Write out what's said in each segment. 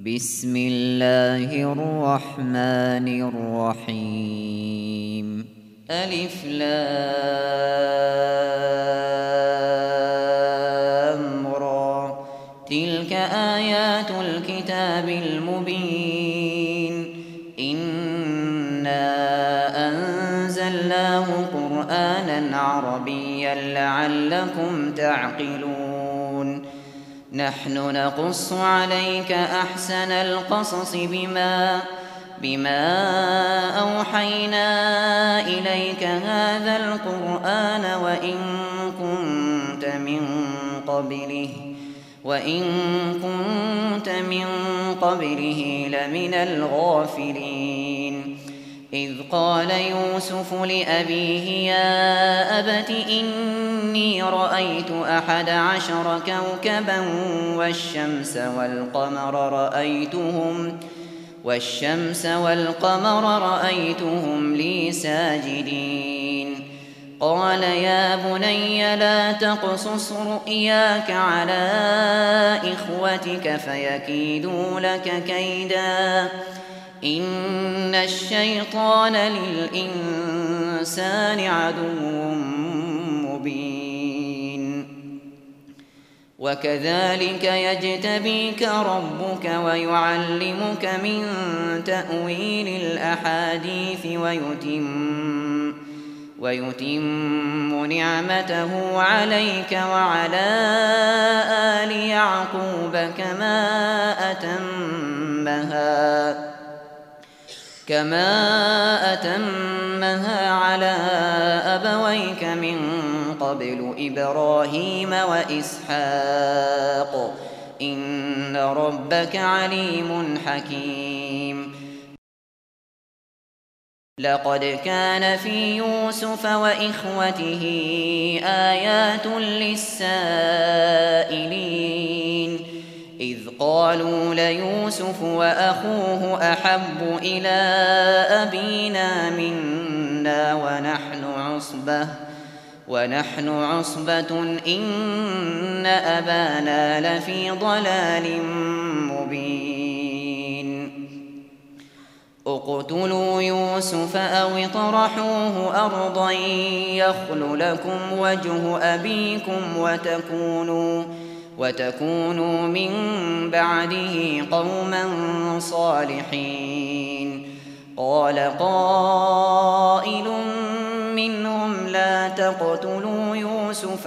بسم الله الرحمن الرحيم ألف لام را تلك آيات الكتاب المبين إنا أنزلناه قرآنا عربيا لعلكم تعقلون نحن نقص عليك أحسن القصص بما أوحينا إليك هذا القرآن وإن كنت من قبله لمن الغافلين إذ قال يوسف لأبيه يا أبت إني رأيت 11 كوكبا والشمس والقمر رأيتهم لي ساجدين قال يا بني لا تقصص رؤياك على إخوتك فيكيدوا لك كيدا إن الشيطان للإنسان عدو مبين وكذلك يجتبيك ربك ويعلمك من تأويل الأحاديث ويتم نعمته عليك وعلى آل يعقوب كما أتمها على أبويك من قبل إبراهيم وإسحاق إن ربك عليم حكيم لقد كان في يوسف وإخوته آيات للسائلين إذ قالوا ليوسف وأخوه أحب إلى أبينا منا ونحن عصبة إن أبانا لفي ضلال مبين اقتلوا يوسف أو اطرحوه أرضا يخل لكم وجه أبيكم وتكونوا من بعده قوما صالحين قال قائل منهم لا تقتلوا يوسف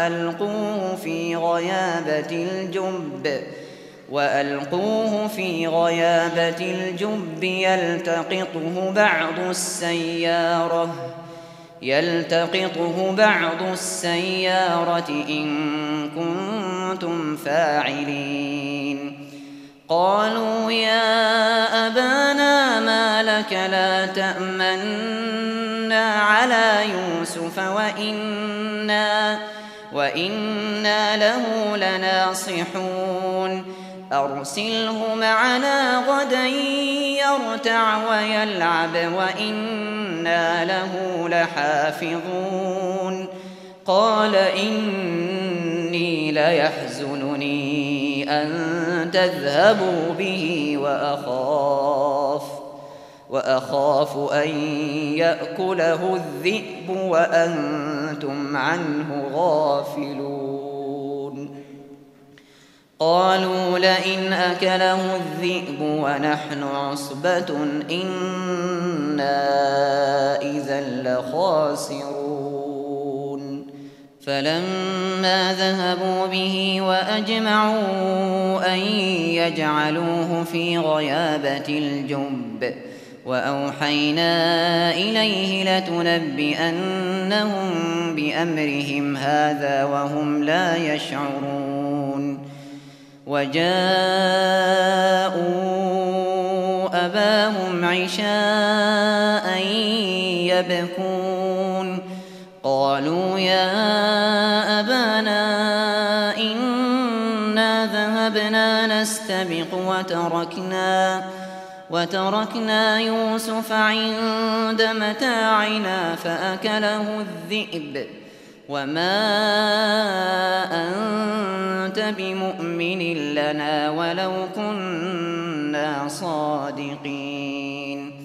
وألقوه في غيابة الجب يلتقطه بعض السيارة إن كنتم فاعلين قالوا يا أبانا ما لك لا تأمنا على يوسف وإنا له لناصحون أرسله معنا غدا يرتع ويلعب وإنا له لحافظون قال إني ليحزنني أن تذهبوا به وأخاف أن يأكله الذئب وأنتم عنه غافلون قالوا لئن أكله الذئب ونحن عصبة إنا إذا لخاسرون فلما ذهبوا به وأجمعوا أن يجعلوه في غيابة الجب وأوحينا إليه لتنبئنهم بأمرهم هذا وهم لا يشعرون وجاءوا أباهم عشاء يبكون قالوا يا أبانا إنا ذهبنا نستبق وتركنا يوسف عند متاعنا فأكله الذئب وما أنت بمؤمن لنا ولو كنا صادقين.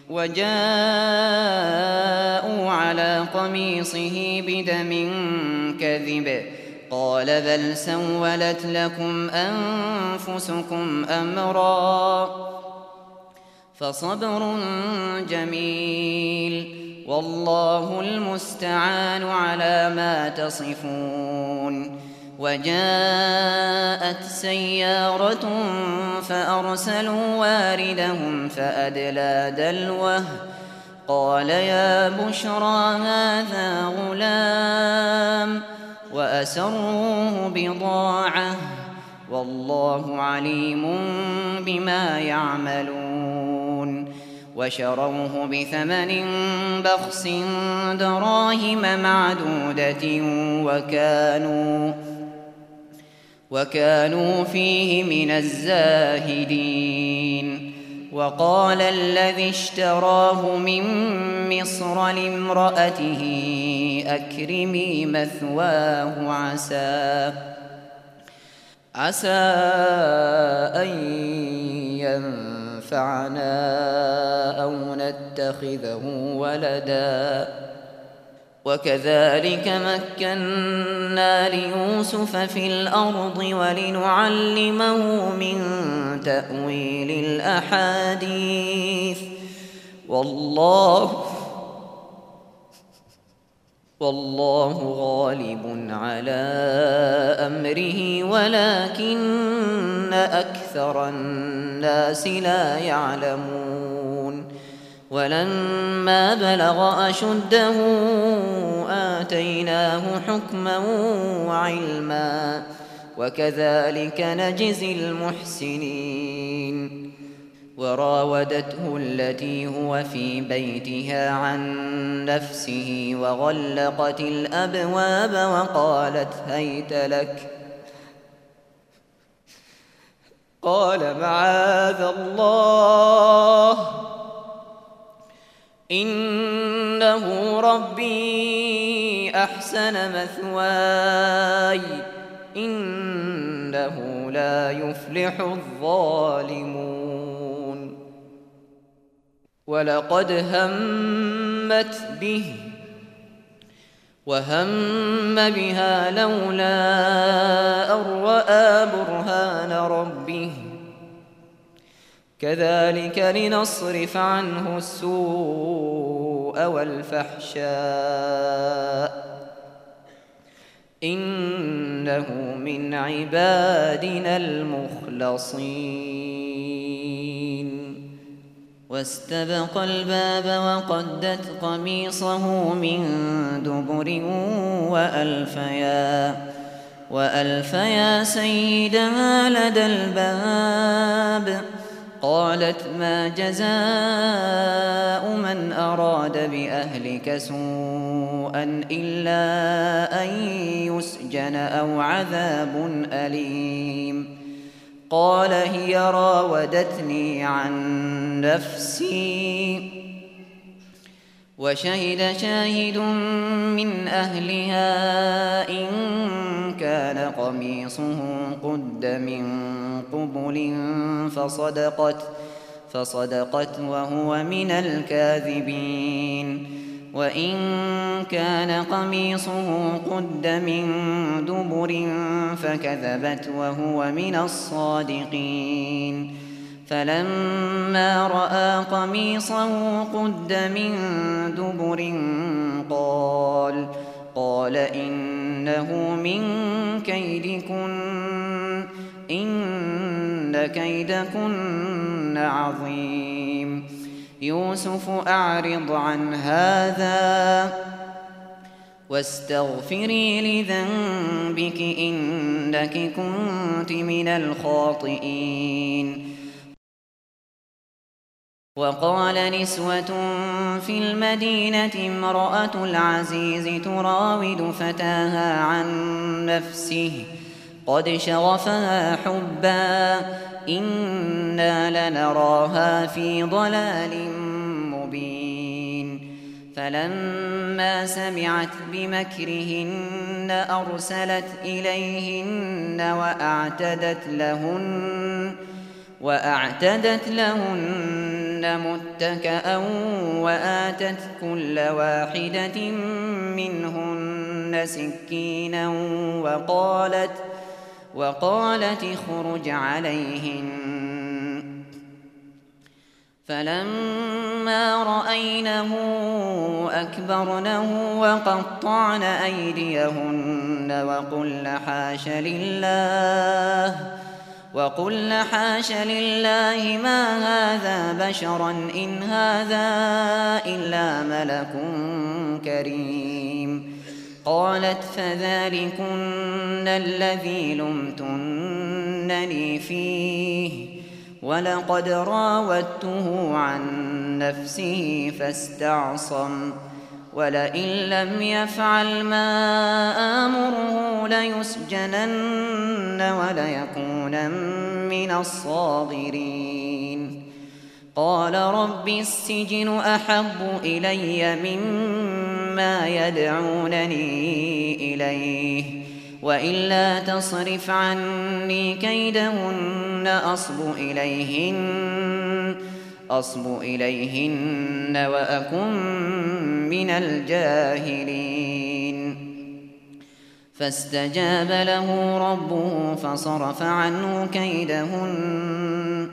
وجاءوا على قميصه بدم كذب قال بل سولت لكم أنفسكم أمرا فصبر جميل والله المستعان على ما تصفون. وجاءت سيارة فأرسلوا واردهم فأدلى دلوه قال يا بشرى هذا غلام وأسروه بضاعة والله عليم بما يعملون. وشروه بثمن بخس دراهم معدودة وكانوا فيه من الزاهدين. وقال الذي اشتراه من مصر لامرأته أكرمي مثواه عسى أن ينفعنا أو نتخذه ولدا. وكذلك مكنا ليوسف في الأرض ولنعلمه من تأويل الأحاديث والله غالب على أمره ولكن أكثر الناس لا يعلمون. ولما بلغ أشده آتيناه حكما وعلما وكذلك نجزي المحسنين. وراودته التي هو في بيتها عن نفسه وغلقت الأبواب وقالت هيت لك قال معاذ الله إنه ربي أحسن مثواي إنه لا يفلح الظالمون. ولقد همت به وهم بها لولا أن رأى برهان ربه كذلك لنصرف عنه السوء والفحشاء إنه من عبادنا المخلصين. واستبق الباب وقدت قميصه من دبر وألفيا سيدها لدى الباب قالت ما جزاء من أراد بأهلك سوءا إلا أن يسجن أو عذاب أليم. قال هي راودتني عن نفسي وشهد شاهد من أهلها إن كان قميصه قد من قبل فصدقت وهو من الكاذبين. وإن كان قميصه قد من دبر فكذبت وهو من الصادقين. فلما رأى قميصه قد من دبر قال إنه من كيدكن إن كيدكن عظيم. يوسف أعرض عن هذا واستغفري لذنبك إنك كنت من الخاطئين. وقال نسوة في المدينة امرأة العزيز تراود فتاها عن نفسه قد شغفها حبا إنا لنراها في ضلال مبين. فلما سمعت بمكرهن أرسلت إليهن وأعتدت لهن متكأ وآتت كل واحدة منهن سكينا وقالت اخرج عليهن. فلما رأينه أكبرنه وقطعن أيديهن وقلن حاش لله ما هذا بشرا إن هذا إلا ملك كريم. قالت فذلكن الذي لمتنني فيه ولقد راودته عن نفسه فاستعصم ولئن لم يفعل ما آمره ليسجنن وليكونن من الصاغرين. قال رب السجن أحب إلي مما يدعونني إليه وإلا تصرف عني كيدهن أصب إليهن وأكن من الجاهلين. فاستجاب له ربه فصرف عنه كيدهن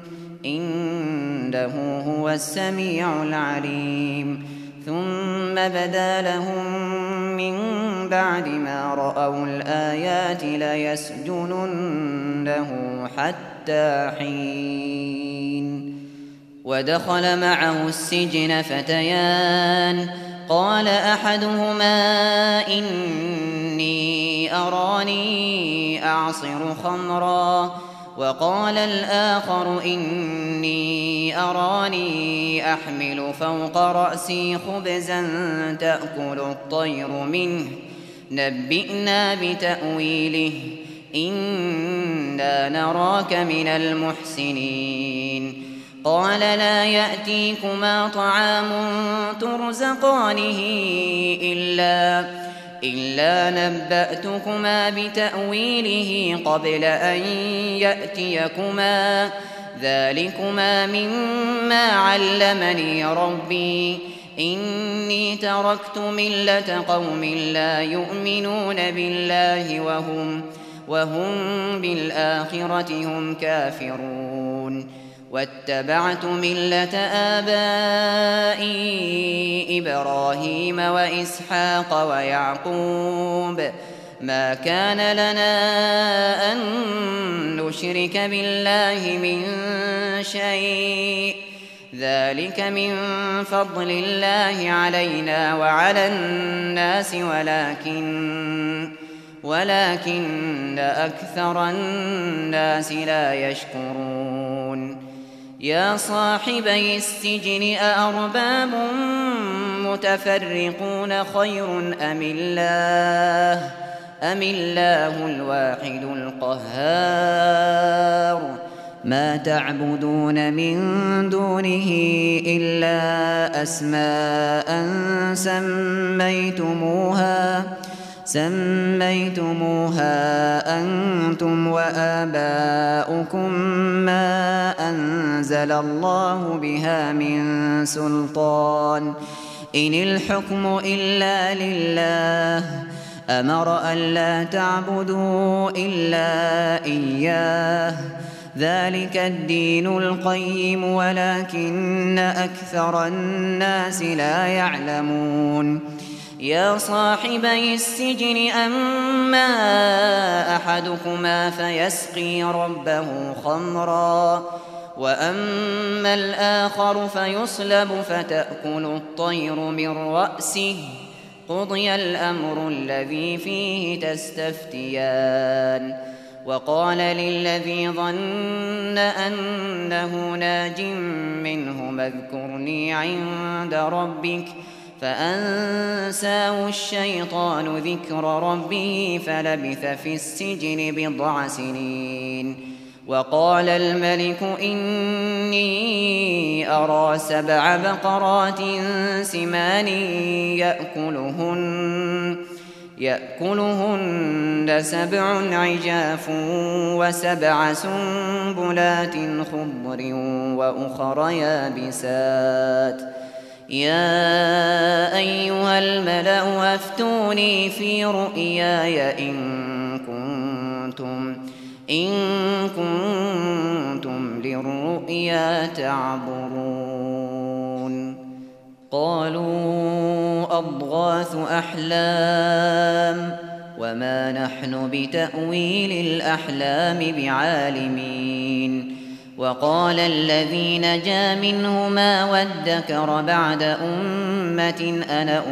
إنه هو السميع العليم. ثم بدا لهم من بعد ما رأوا الآيات ليسجننه حتى حين. ودخل معه السجن فتيان قال أحدهما إني أراني أعصر خمرا وقال الآخر إني أراني أحمل فوق رأسي خبزا تأكل الطير منه نبئنا بتأويله إنا نراك من المحسنين. قال لا يأتيكما طعام ترزقانه إلا نبأتكما بتأويله قبل أن يأتيكما ذلكما مما علمني ربي إني تركت ملة قوم لا يؤمنون بالله وهم بالآخرة هم كافرون. واتبعت ملة آبائي إبراهيم وإسحاق ويعقوب ما كان لنا أن نشرك بالله من شيء ذلك من فضل الله علينا وعلى الناس ولكن أكثر الناس لا يشكرون. يا صاحبي السجن أأرباب متفرقون خير أم الله الواحد القهار. ما تعبدون من دونه إلا أسماء سميتموها أنتم وآباؤكم ما أنزل الله بها من سلطان إن الحكم إلا لله أمر ألا تعبدوا إلا إياه ذلك الدين القيم ولكن أكثر الناس لا يعلمون. يا صاحبي السجن أما أحدكما فيسقي ربه خمرا وأما الآخر فيصلب فتأكل الطير من رأسه قضي الأمر الذي فيه تستفتيان. وقال للذي ظن أنه ناج منه اذكرني عند ربك فأنساه الشيطان ذكر ربه فلبث في السجن بضع سنين. وقال الملك إني أرى 7 بقرات سمان يأكلهن 7 عجاف و7 سنبلات خضر وأخر يابسات يا أيها الملأ أفتوني في رؤياي إن كنتم للرؤيا تعبرون. قالوا أضغاث أحلام وما نحن بتأويل الأحلام بعالمين. وقال الذي نجا منهما وادكر بعد أمة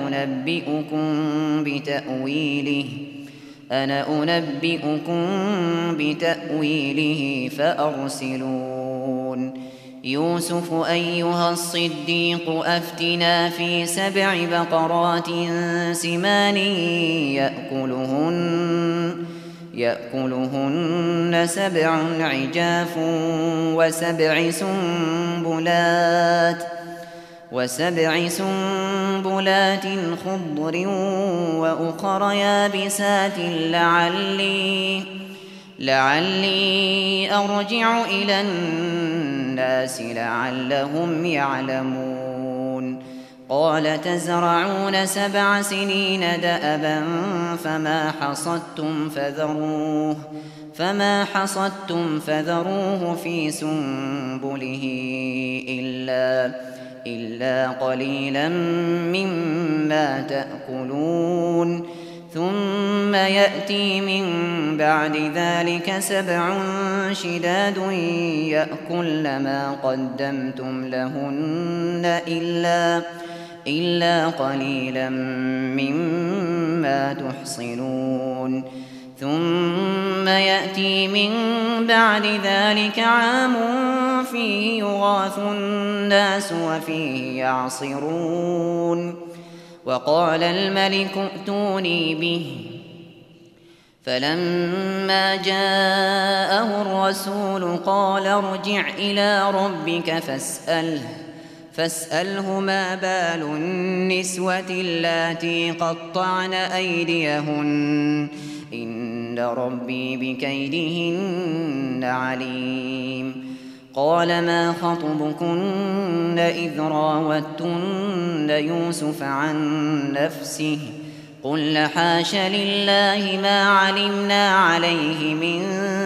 أنا أنبئكم بتأويله فأرسلون. يوسف أيها الصديق أفتنا في 7 بقرات سمان يأكلهن 7 عجاف و7 سنبلات خضر وأخر يابسات لعلي أرجع إلى الناس لعلهم يعلمون. قال تزرعون 7 سنين دأبا فما حصدتم فذروه في سنبله إلا قليلا مما تأكلون. ثم يأتي من بعد ذلك 7 شداد يأكلن ما قدمتم لهن إلا قليلا مما تحصنون. ثم يأتي من بعد ذلك عام فيه يغاث الناس وفيه يعصرون. وقال الملك ائتوني به. فلما جاءه الرسول قال ارجع إلى ربك فاسأله ما بال النسوة اللاتي قطعن أيديهن إن ربي بكيدهن عليم. قال ما خطبكن إذ راوتن يوسف عن نفسه قلن حاش لله ما علمنا عليه من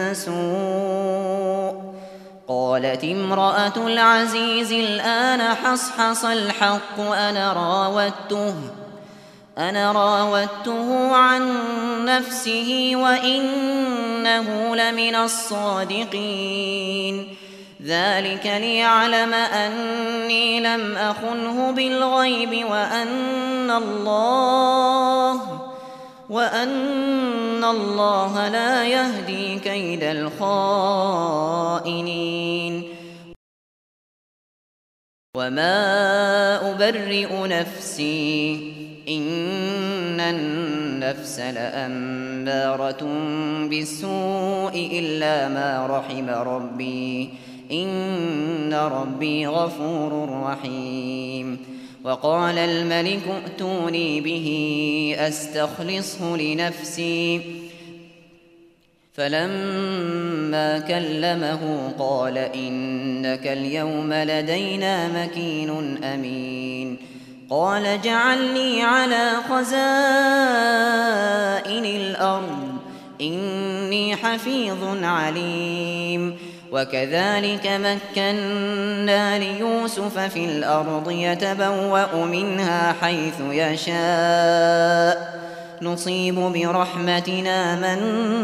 سوء. قالت امرأة العزيز الآن حصحص الحق أنا راودته عن نفسه وإنه لمن الصادقين. ذلك ليعلم أني لم أخنه بالغيب وأن الله لا يهدي كيد الخائنين. وما أبرئ نفسي إن النفس لأمارة بالسوء إلا ما رحم ربي إن ربي غفور رحيم. وقال الملك ائتوني به أستخلصه لنفسي. فلما كلمه قال إنك اليوم لدينا مكين أمين. قال اجعلني على خزائن الأرض إني حفيظ عليم. وكذلك مكنا ليوسف في الأرض يتبوأ منها حيث يشاء نصيب برحمتنا من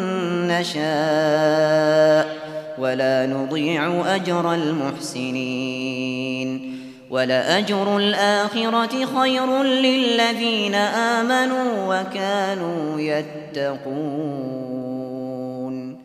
نشاء ولا نضيع أجر المحسنين. ولأجر الآخرة خير للذين آمنوا وكانوا يتقون.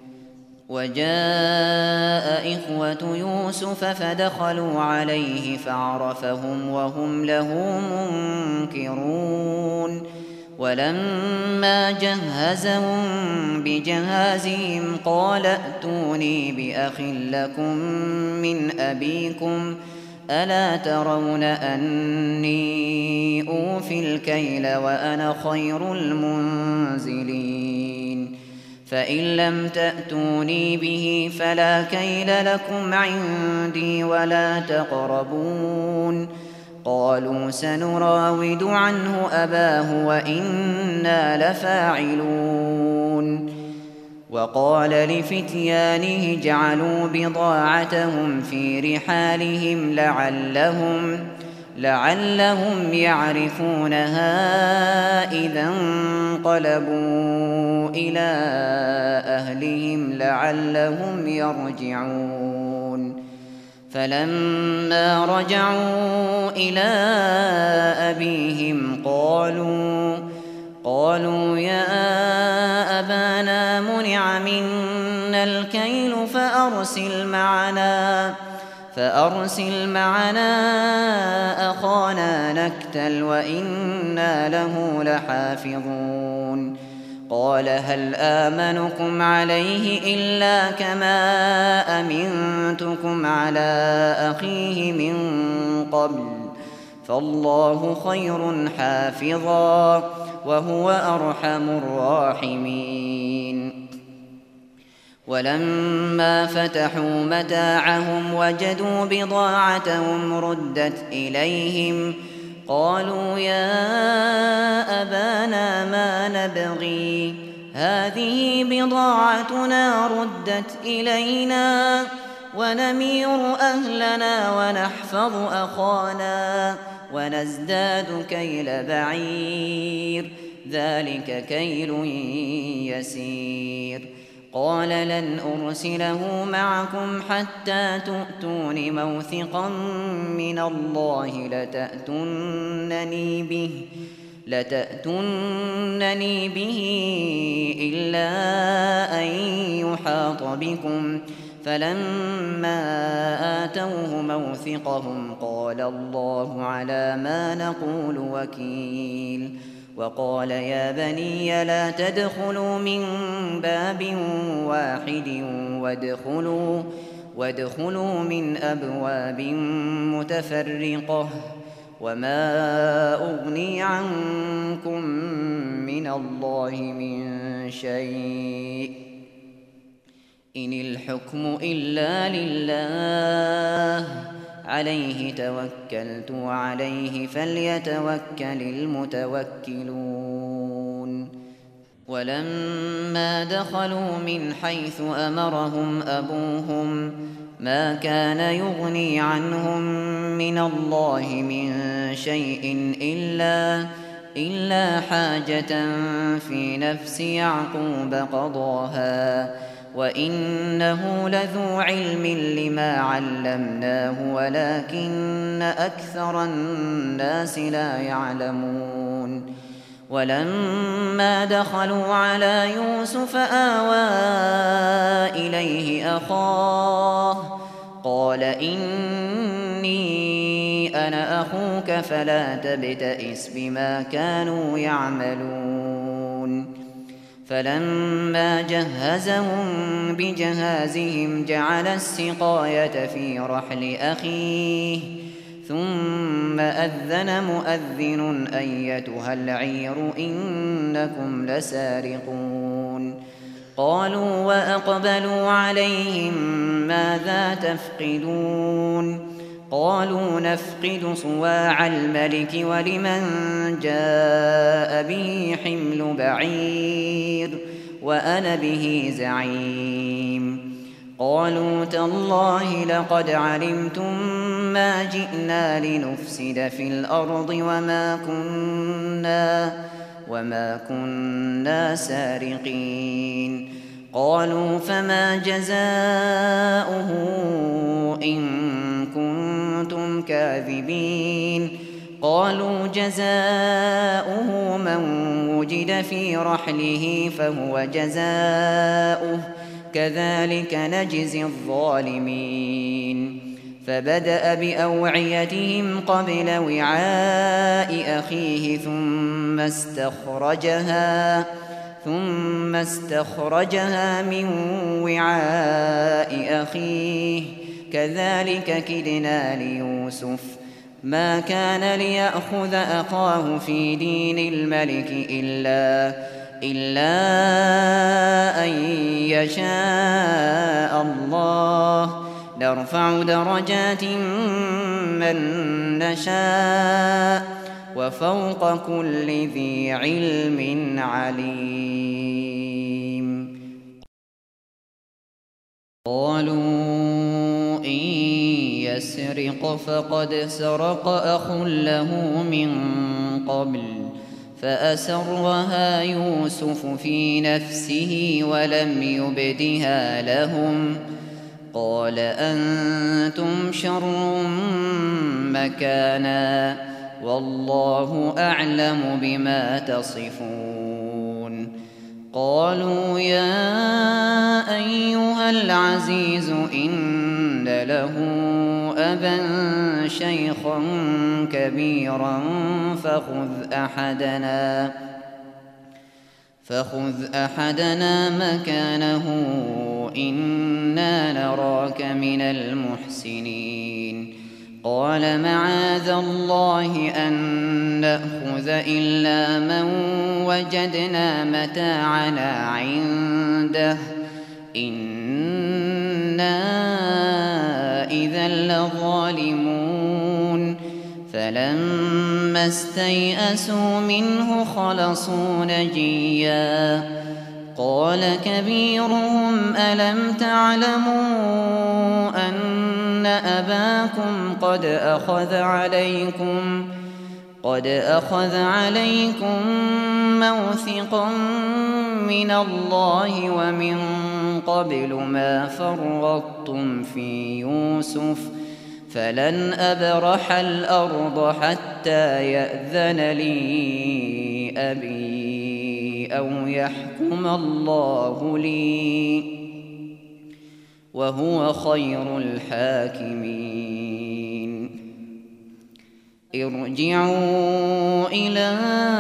وجاء إخوة يوسف فدخلوا عليه فعرفهم وهم له منكرون. ولما جهزهم بجهازهم قال ائتوني بأخ لكم من أبيكم ألا ترون أني أوفي الكيل وأنا خير المنزلين فإن لم تأتوني به فلا كيل لكم عندي ولا تقربون قالوا سنراود عنه أباه وإنا لفاعلون وقال لفتيانه اجعلوا بضاعتهم في رحالهم لعلهم يعرفونها إذا انقلبوا إلى أهلهم لعلهم يرجعون فلما رجعوا إلى أبيهم قالوا يا أبانا منع منا الكيل فأرسل معنا أخانا نكتل وإنا له لحافظون قال هل آمنكم عليه إلا كما أمنتكم على أخيه من قبل فالله خير حافظا وهو أرحم الراحمين ولما فتحوا متاعهم وجدوا بضاعتهم ردت إليهم قالوا يا أبانا ما نبغي هذه بضاعتنا ردت إلينا ونمير أهلنا ونحفظ أخانا ونزداد كيل بعير ذلك كيل يسير قال لن أرسله معكم حتى تؤتون موثقا من الله لتأتونني به إلا أن يحاط بكم فلما آتوه موثقهم قال الله على ما نقول وكيل وقال يا بني لا تدخلوا من باب واحد وادخلوا من أبواب متفرقة وما أغني عنكم من الله من شيء إن الحكم إلا لله عليه توكلت وعليه فليتوكل المتوكلون ولما دخلوا من حيث أمرهم أبوهم ما كان يغني عنهم من الله من شيء إلا حاجة في نفس يعقوب قضاها وإنه لذو علم لما علمناه ولكن أكثر الناس لا يعلمون ولما دخلوا على يوسف آوى إليه أخاه قال إني أنا أخوك فلا تبتئس بما كانوا يعملون فلما جهزهم بجهازهم جعل السقاية في رحل أخيه ثم أذن مؤذن أيتها العير إنكم لسارقون قالوا وأقبلوا عليهم ماذا تفقدون قالوا نفقد صواع الملك ولمن جاء به حمل بعير وأنا به زعيم قالوا تالله لقد علمتم ما جئنا لنفسد في الأرض وما كنا سارقين قالوا فما جزاؤه إن كنتم كاذبين قالوا جزاؤه من وجد في رحله فهو جزاؤه كذلك نجزي الظالمين فبدأ بأوعيتهم قبل وعاء أخيه ثم استخرجها من وعاء أخيه كذلك كدنا ليوسف ما كان ليأخذ أخاه في دين الملك إلا أن يشاء الله نرفع درجات من نشاء وفوق كل ذي علم عليم. قالوا إن يسرق فقد سرق أخ له من قبل فأسرها يوسف في نفسه ولم يبدها لهم قال أنتم شر مكانا والله أعلم بما تصفون. قالوا يا أيها العزيز إن له أبا شيخا كبيرا فخذ أحدنا مكانه إنا نراك من المحسنين. قال معاذ الله أن نأخذ إلا من وجدنا متاعنا عنده إنا إذا لظالمون. فلما استيئسوا منه خلصوا نجيا قال كبيرهم ألم تعلموا أن أباكم قد أخذ عليكم موثقا من الله ومن قبل ما فرطتم في يوسف فلن أبرح الأرض حتى يأذن لي أبي أو يحكم الله لي وهو خير الحاكمين. ارجعوا إلى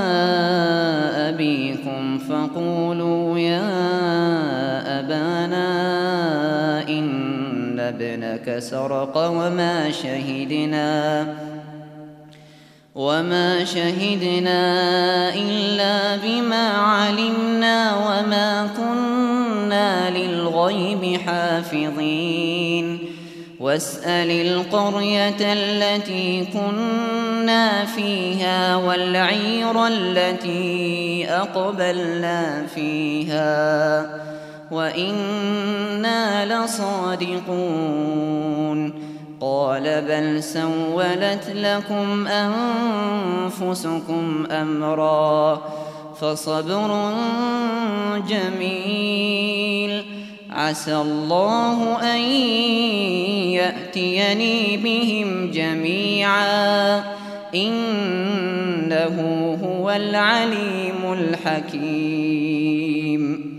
أبيكم فقولوا يا أبانا إن ابنك سرق وما شهدنا إلا بما علمنا وما كنا للغيب حافظين. واسأل القرية التي كنا فيها والعير التي أقبلنا فيها وإنا لصادقون. قال بل سولت لكم أنفسكم أمرا فصبر جميل عسى الله أن يأتيني بهم جميعا إنه هو العليم الحكيم.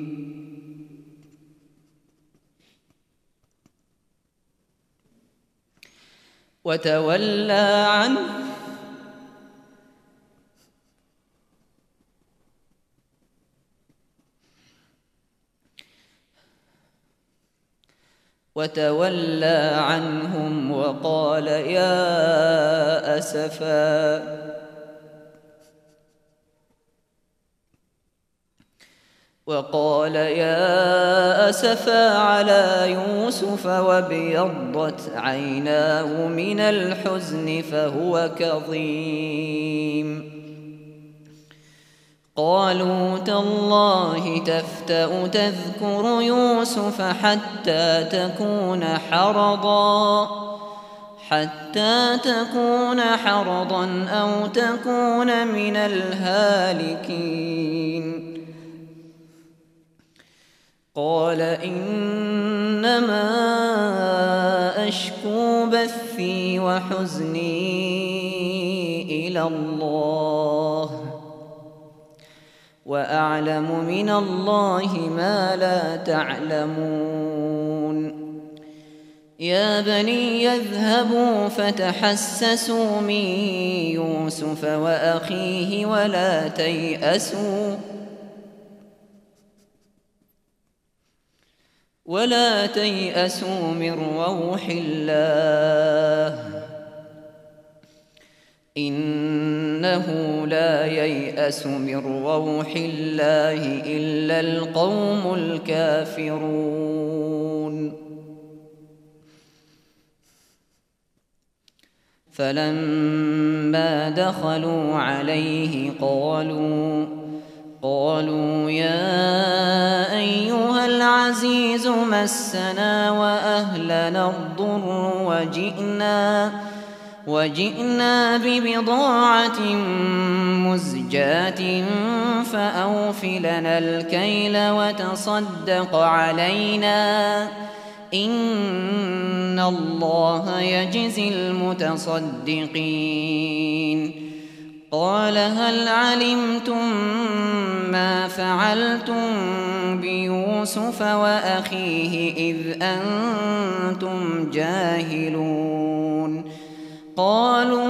وتولى عنهم وقال يا أسفا على يوسف وابيضت عيناه من الحزن فهو كظيم. قالوا تالله تفتأ تذكر يوسف حتى تكون حرضا أو تكون من الهالكين. قال إنما أشكو بثي وحزني إلى الله وأعلم من الله ما لا تعلمون. يا بني اذهبوا فتحسسوا من يوسف وأخيه ولا تيأسوا من روح الله إنه لا ييأس من روح الله إلا القوم الكافرون. فلما دخلوا عليه قالوا يا أيها العزيز مسنا وأهلنا الضر وجئنا ببضاعة مزجاة فأوف لنا الكيل وتصدق علينا إن الله يجزي المتصدقين. قال هل علمتم ما فعلتم بيوسف وأخيه إذ أنتم جاهلون؟ قالوا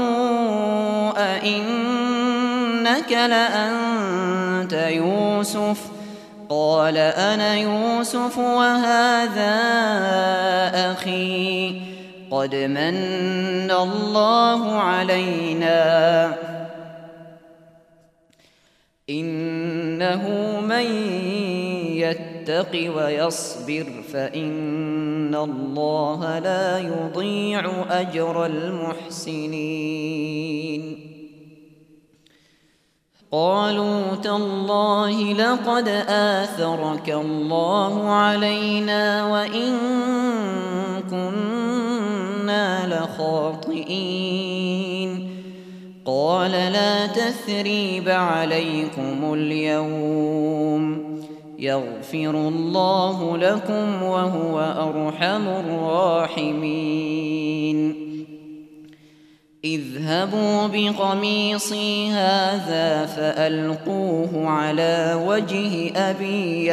أئنك لأنت يوسف؟ قال أنا يوسف وهذا أخي قد من الله علينا إنه من يتق ويصبر فإن الله لا يضيع أجر المحسنين. قالوا تالله لقد آثرك الله علينا وإن كنا لخاطئين. قال لا تثريب عليكم اليوم يغفر الله لكم وهو أرحم الراحمين. اذهبوا بقميصي هذا فألقوه على وجه أبي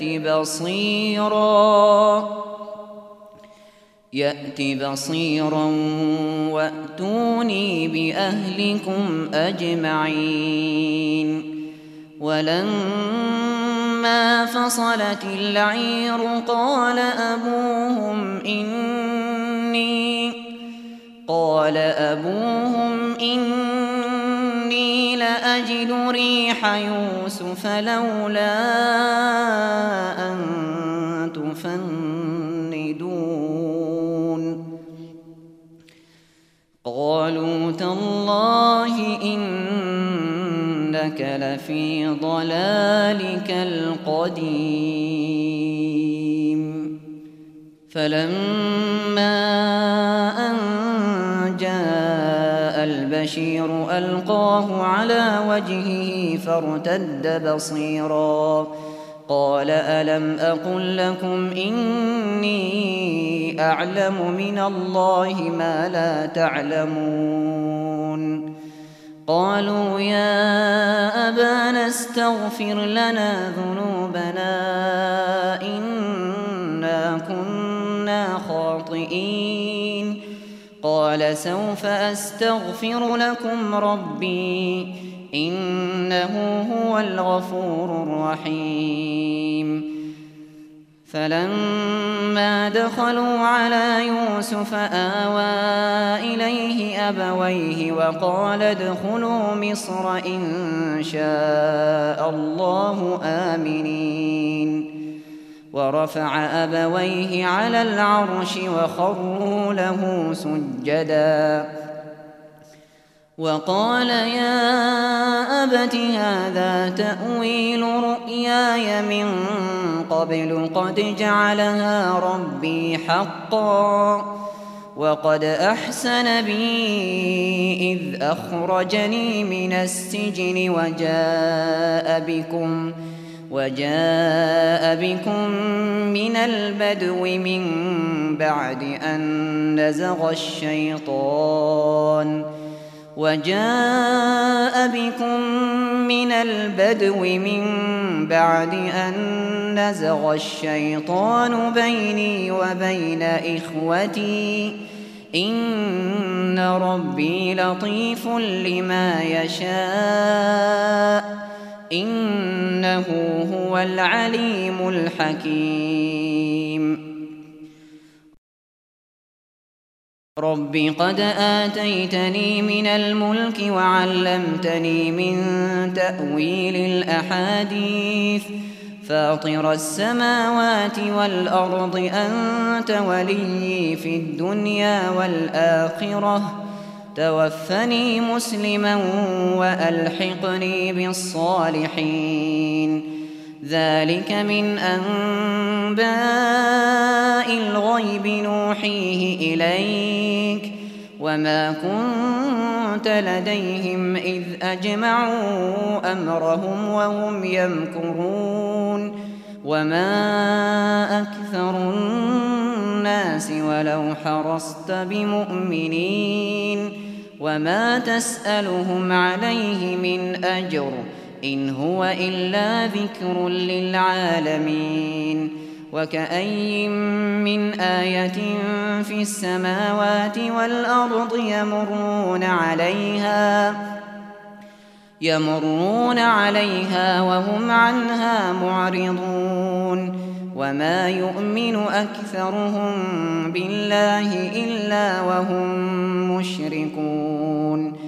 يأت بصيرا وأتوني بأهلكم أجمعين. ولما فصلت العير قال أبوهم إني لأجد ريح يوسف لولا أن تفندون. قالوا تالله إنك لفي ضلالك القديم. فلما أن جاء البشير ألقاه على وجهه فارتد بصيرا قال ألم أقل لكم إني أعلم من الله ما لا تعلمون. قالوا يا أبانا استغفر لنا ذنوبنا إنا كنا خاطئين. قال سوف أستغفر لكم ربي إنه هو الغفور الرحيم. فلما دخلوا على يوسف آوى إليه أبويه وقال ادخلوا مصر إن شاء الله آمنين. ورفع أبويه على العرش وخروا له سجدا وقال يا أبت هذا تأويل رؤياي من قبل قد جعلها ربي حقا وقد أحسن بي إذ أخرجني من السجن وجاء بكم من البدو من بعد أن نزغ الشيطان نزغ الشيطان بيني وبين إخوتي إن ربي لطيف لما يشاء إنه هو العليم الحكيم. رب قد آتيتني من الملك وعلمتني من تأويل الأحاديث فاطر السماوات والأرض أنت وليي في الدنيا والآخرة توفني مسلما وألحقني بالصالحين. ذلك من أنباء الغيب نوحيه إليك وما كنت لديهم إذ أجمعوا أمرهم وهم يمكرون وما أكثر الناس ولو حرصت بمؤمنين وما تسألهم عليه من أجر إن هو إلا ذكر للعالمين. وكأي من آية في السماوات والأرض يمرون عليها وهم عنها معرضون وما يؤمن أكثرهم بالله إلا وهم مشركون.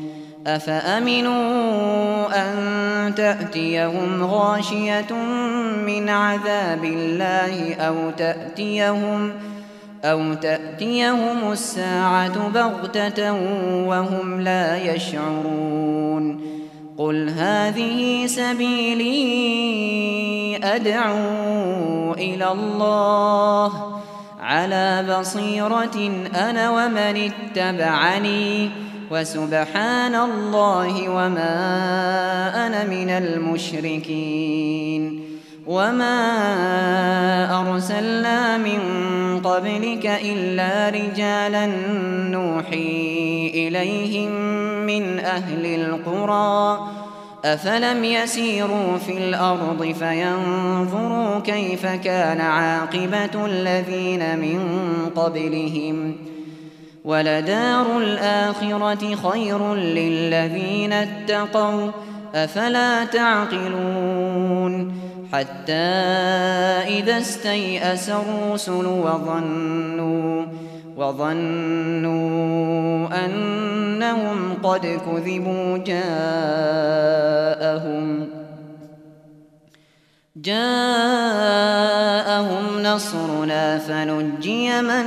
أفأمنوا أن تأتيهم غاشية من عذاب الله أو تأتيهم الساعة بغتة وهم لا يشعرون. قل هذه سبيلي أدعو إلى الله على بصيرة أنا ومن اتبعني وسبحان الله وما أنا من المشركين. وما أرسلنا من قبلك إلا رجالا نوحي إليهم من أهل القرى أفلم يسيروا في الأرض فينظروا كيف كان عاقبة الذين من قبلهم ولدار الآخرة خير للذين اتقوا أفلا تعقلون. حتى إذا استيأس الرسل وظنوا أنهم قد كذبوا جاءهم نصرنا فنجي من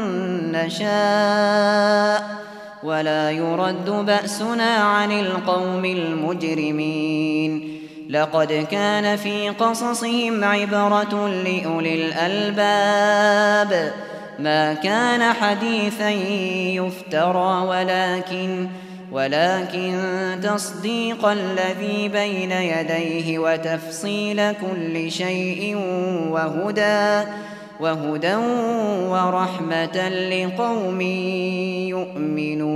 نشاء ولا يرد بأسنا عن القوم المجرمين. لقد كان في قصصهم عبرة لأولي الألباب ما كان حديثا يفترى ولكن تصديق الذي بين يديه وتفصيل كل شيء وهدى ورحمة لقوم يؤمنون.